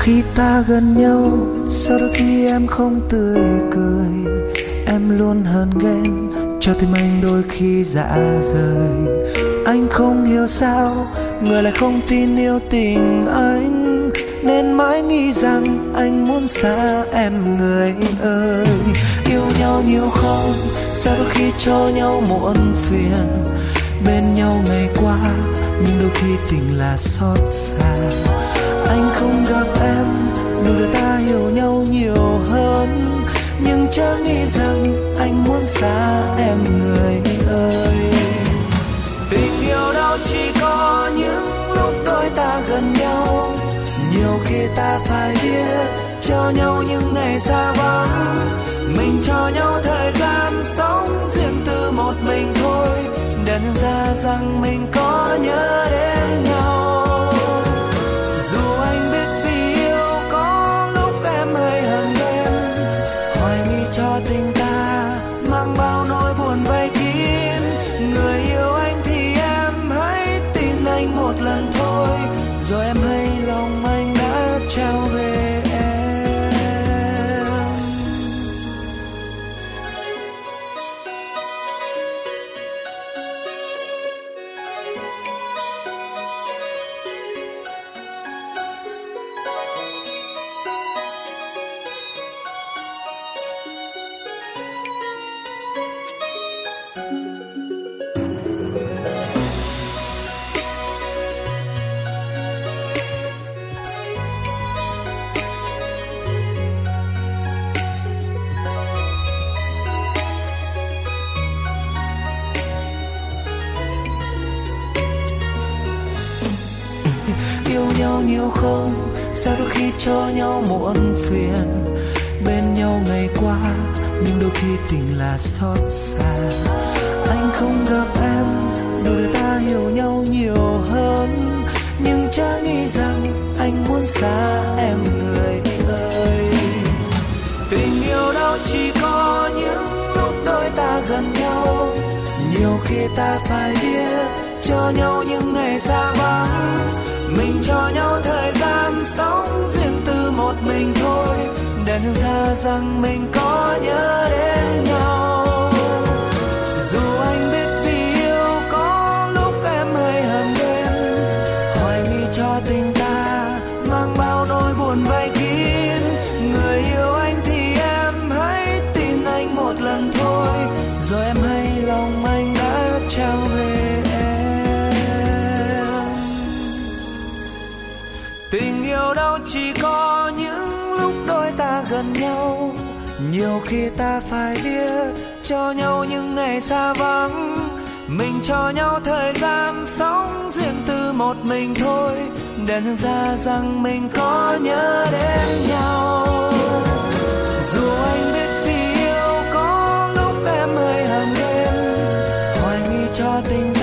Khi ta gần nhau, sao đôi khi em không tươi cười. Em luôn hờn ghen, cho tim anh đôi khi rã rời. Anh không hiểu sao, người lại không tin yêu tình anh, nên mãi nghĩ rằng anh muốn xa em người ơi. Yêu nhau nhiều không, sao đôi khi cho nhau muộn phiền. Bên nhau ngày qua, nhưng đôi khi tình là xót xa. Anh không gặp em, đủ để ta hiểu nhau nhiều hơn, nhưng chẳng nghĩ rằng anh muốn xa em người ơi. Tình yêu đâu chỉ có những lúc đôi ta gần nhau, nhiều khi ta phải biết cho nhau những ngày xa vắng. Mình cho nhau thời gian sống riêng tư một mình thôi, để nhận ra rằng mình có nhớ đến nhau. Dù anh biết vì yêu có lúc em hơi hờn ghen, hoài nghi cho tình ta mang bao nỗi buồn vây kín. Người yêu anh thì em hãy tin anh một lần thôi, rồi em hay lòng anh đã trao về em. Yêu nhau nhiều không, sao đôi khi cho nhau muộn phiền. Bên nhau ngày qua, nhưng đôi khi tình là xót xa. Anh không gặp em, đủ để ta hiểu nhau nhiều hơn, nhưng chẳng nghĩ rằng anh muốn xa em người ơi. Tình yêu đâu chỉ có những lúc đôi ta gần nhau, nhiều khi ta phải biết cho nhau những ngày xa vắng. Mình cho nhau thời gian sống riêng tư một mình thôi, để nhận ra rằng mình có nhớ đến nhau. Dù anh biết vì yêu có lúc em hơi hờn ghen, hoài nghi cho tình ta mang bao nỗi buồn vây kín. Người yêu anh thì em hãy tin anh một lần thôi, rồi em hay lòng anh đã trao về em. Tình yêu đâu chỉ có những lúc đôi ta gần nhau, nhiều khi ta phải biết cho nhau những ngày xa vắng. Mình cho nhau thời gian sống riêng tư một mình thôi, để nhận ra rằng mình có nhớ đến nhau. Dù anh biết vì yêu có lúc em hơi hờn ghen, hoài nghi cho tình